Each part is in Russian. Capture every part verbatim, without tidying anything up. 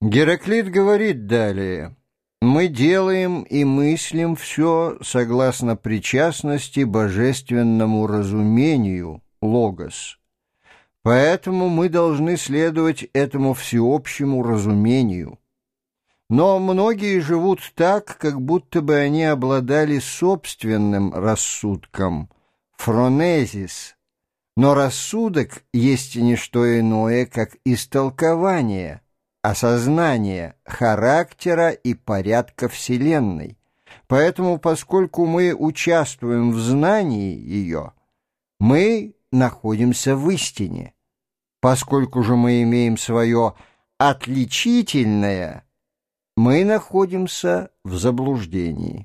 Гераклит говорит далее: «Мы делаем и мыслим все согласно причастности божественному разумению, логос. Поэтому мы должны следовать этому всеобщему разумению. Но многие живут так, как будто бы они обладали собственным рассудком, фронезис, но рассудок есть не что иное, как истолкование, осознание характера и порядка Вселенной. Поэтому, поскольку мы участвуем в знании ее, мы находимся в истине. Поскольку же мы имеем свое отличительное, мы находимся в заблуждении».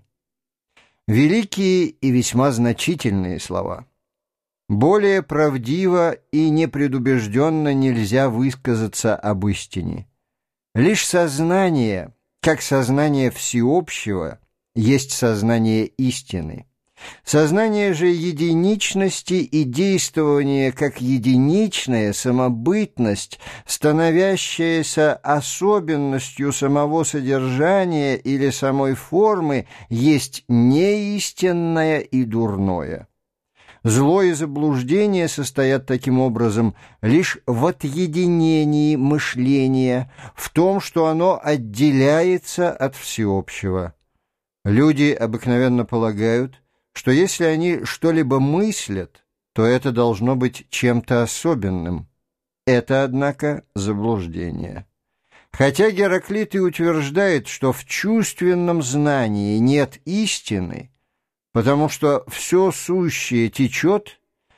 Великие и весьма значительные слова. Более правдиво и непредубежденно нельзя высказаться об истине. Лишь сознание, как сознание всеобщего, есть сознание истины. Сознание же единичности и действование как единичная самобытность, становящаяся особенностью самого содержания или самой формы, есть неистинное и дурное. Зло и заблуждение состоят таким образом лишь в отъединении мышления, в том, что оно отделяется от всеобщего. Люди обыкновенно полагают, что если они что-либо мыслят, то это должно быть чем-то особенным. Это, однако, заблуждение. Хотя Гераклит и утверждает, что в чувственном знании нет истины, потому что все сущее течет,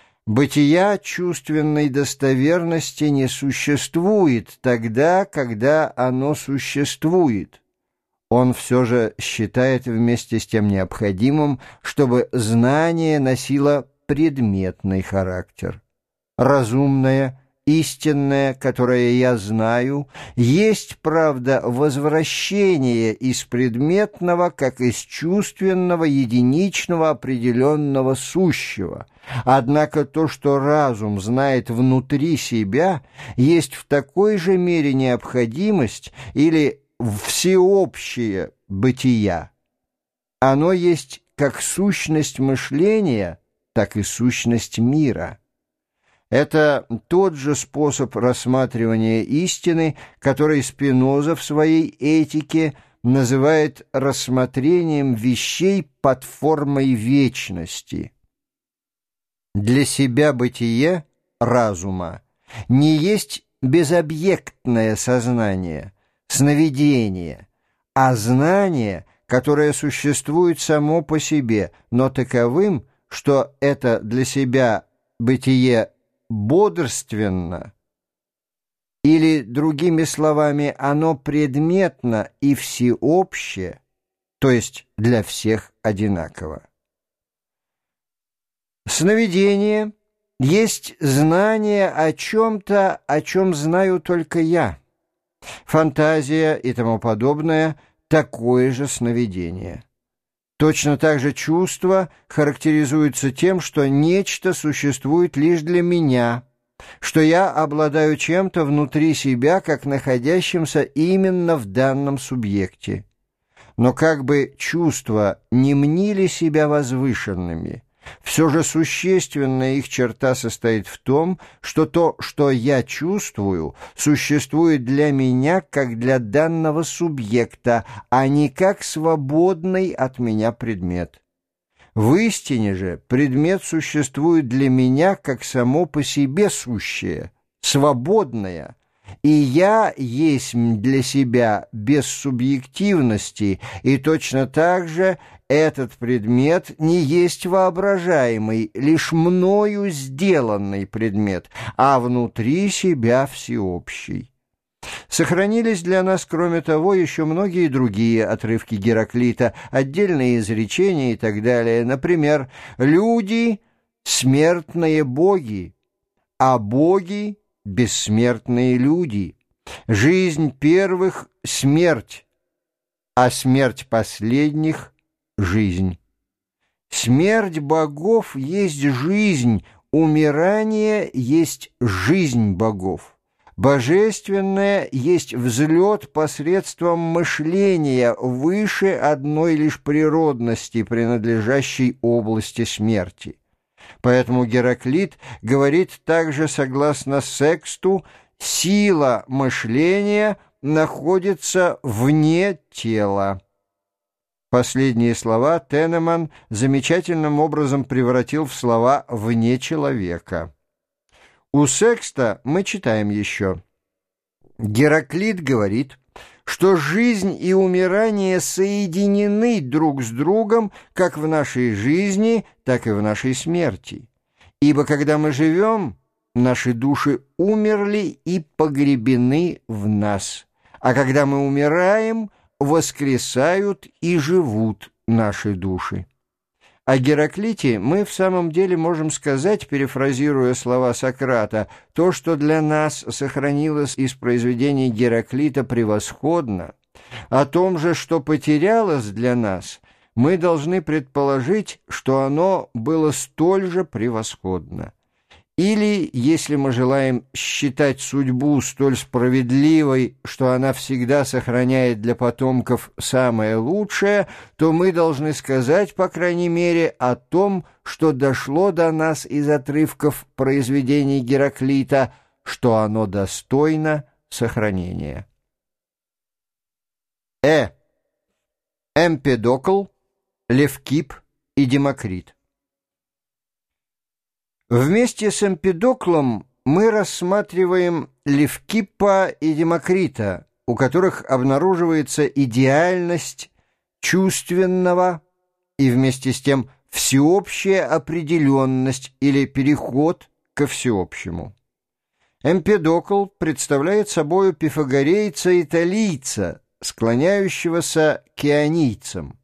бытия чувственной достоверности не существует тогда, когда оно существует. Он все же считает вместе с тем необходимым, чтобы знание носило предметный характер. Разумное, истинное, которое я знаю, есть, правда, возвращение из предметного, как из чувственного, единичного, определенного сущего. Однако то, что разум знает внутри себя, есть в такой же мере необходимость или всеобщее бытия. Оно есть как сущность мышления, так и сущность мира. Это тот же способ рассматривания истины, который Спиноза в своей этике называет рассмотрением вещей под формой вечности. Для себя бытие разума не есть безобъектное сознание, сновидение, а знание, которое существует само по себе, но таковым, что это для себя бытие бодрственно, или, другими словами, оно предметно и всеобще, то есть для всех одинаково. Сновидение есть знание о чем-то, о чем знаю только я. Фантазия и тому подобное – такое же сновидение. Точно так же чувство характеризуется тем, что нечто существует лишь для меня, что я обладаю чем-то внутри себя, как находящимся именно в данном субъекте. Но как бы чувства не мнили себя возвышенными, все же существенная их черта состоит в том, что то, что я чувствую, существует для меня как для данного субъекта, а не как свободный от меня предмет. В истине же предмет существует для меня как само по себе сущее, свободное, и я есть для себя без субъективности, и точно так же этот предмет не есть воображаемый, лишь мною сделанный предмет, а внутри себя всеобщий. Сохранились для нас, кроме того, еще многие другие отрывки Гераклита, отдельные изречения и так далее. Например, «Люди — смертные боги, а боги — бессмертные люди. Жизнь первых — смерть, а смерть последних — жизнь. Смерть богов есть жизнь, умирание есть жизнь богов. Божественное есть взлет посредством мышления выше одной лишь природности, принадлежащей области смерти. Поэтому Гераклит говорит также, согласно Сексту, сила мышления находится вне тела. Последние слова Тенеман замечательным образом превратил в слова «вне человека». У Секста мы читаем еще. Гераклит говорит, что жизнь и умирание соединены друг с другом как в нашей жизни, так и в нашей смерти. Ибо когда мы живем, наши души умерли и погребены в нас, а когда мы умираем, воскресают и живут наши души. О Гераклите мы в самом деле можем сказать, перефразируя слова Сократа, то, что для нас сохранилось из произведений Гераклита превосходно, о том же, что потерялось для нас, мы должны предположить, что оно было столь же превосходно. Или, если мы желаем считать судьбу столь справедливой, что она всегда сохраняет для потомков самое лучшее, то мы должны сказать, по крайней мере, о том, что дошло до нас из отрывков произведений Гераклита, что оно достойно сохранения. Э. Эмпедокл, Левкип и Демокрит. Вместе с Эмпедоклом мы рассматриваем Левкиппа и Демокрита, у которых обнаруживается идеальность чувственного и вместе с тем всеобщая определенность или переход ко всеобщему. Эмпедокл представляет собою пифагорейца-италийца, склоняющегося к ионийцам.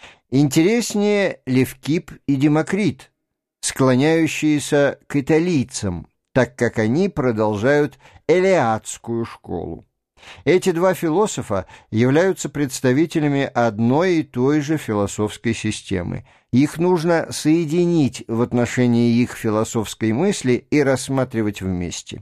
Интереснее Левкип и Демокрит, склоняющиеся к италийцам, так как они продолжают элеатскую школу. Эти два философа являются представителями одной и той же философской системы. Их нужно соединить в отношении их философской мысли и рассматривать вместе.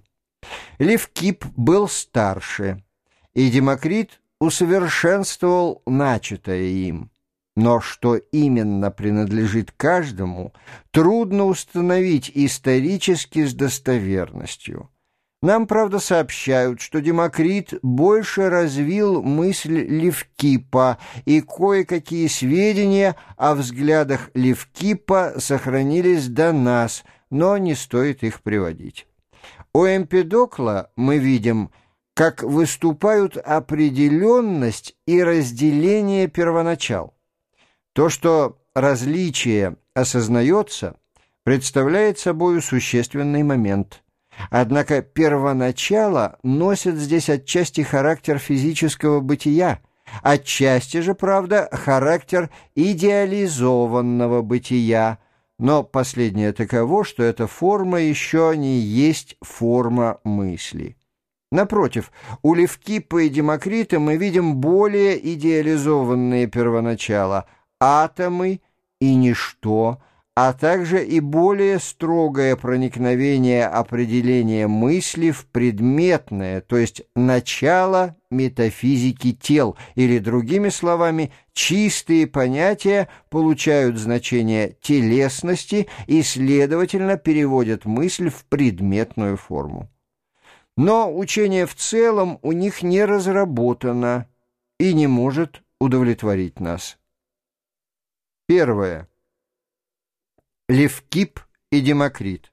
Левкип был старше, и Демокрит усовершенствовал начатое им. Но что именно принадлежит каждому, трудно установить исторически с достоверностью. Нам, правда, сообщают, что Демокрит больше развил мысль Левкиппа, и кое-какие сведения о взглядах Левкиппа сохранились до нас, но не стоит их приводить. У Эмпедокла мы видим, как выступают определенность и разделение первоначал. То, что различие осознается, представляет собой существенный момент. Однако первоначало носит здесь отчасти характер физического бытия, отчасти же, правда, характер идеализованного бытия, но последнее таково, что эта форма еще не есть форма мысли. Напротив, у Левкиппа и Демокрита мы видим более идеализованные первоначала – атомы и ничто, а также и более строгое проникновение определения мысли в предметное, то есть начало метафизики тел, или, другими словами, чистые понятия получают значение телесности и, следовательно, переводят мысль в предметную форму. Но учение в целом у них не разработано и не может удовлетворить нас. Первое. Левкип и Демокрит.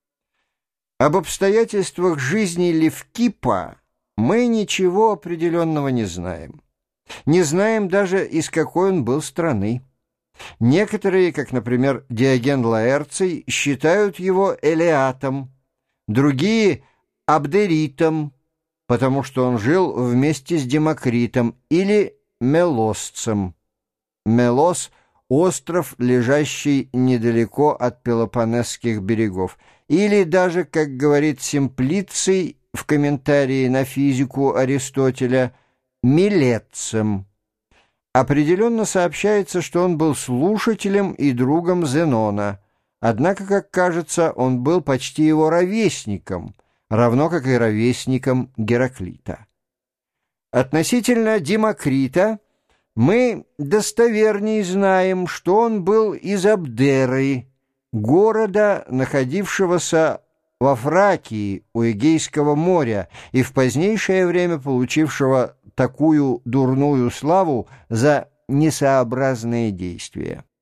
Об обстоятельствах жизни Левкиппа мы ничего определенного не знаем. Не знаем даже, из какой он был страны. Некоторые, как, например, Диоген Лаэрций, считают его элеатом, другие — абдеритом, потому что он жил вместе с Демокритом, или мелосцем. Мелос — остров, лежащий недалеко от Пелопоннесских берегов, или даже, как говорит Симплиций в комментарии на физику Аристотеля, милетцем. Определенно сообщается, что он был слушателем и другом Зенона, однако, как кажется, он был почти его ровесником, равно как и ровесником Гераклита. Относительно Демокрита мы достовернее знаем, что он был из Абдеры, города, находившегося во Фракии у Эгейского моря и в позднейшее время получившего такую дурную славу за несообразные действия.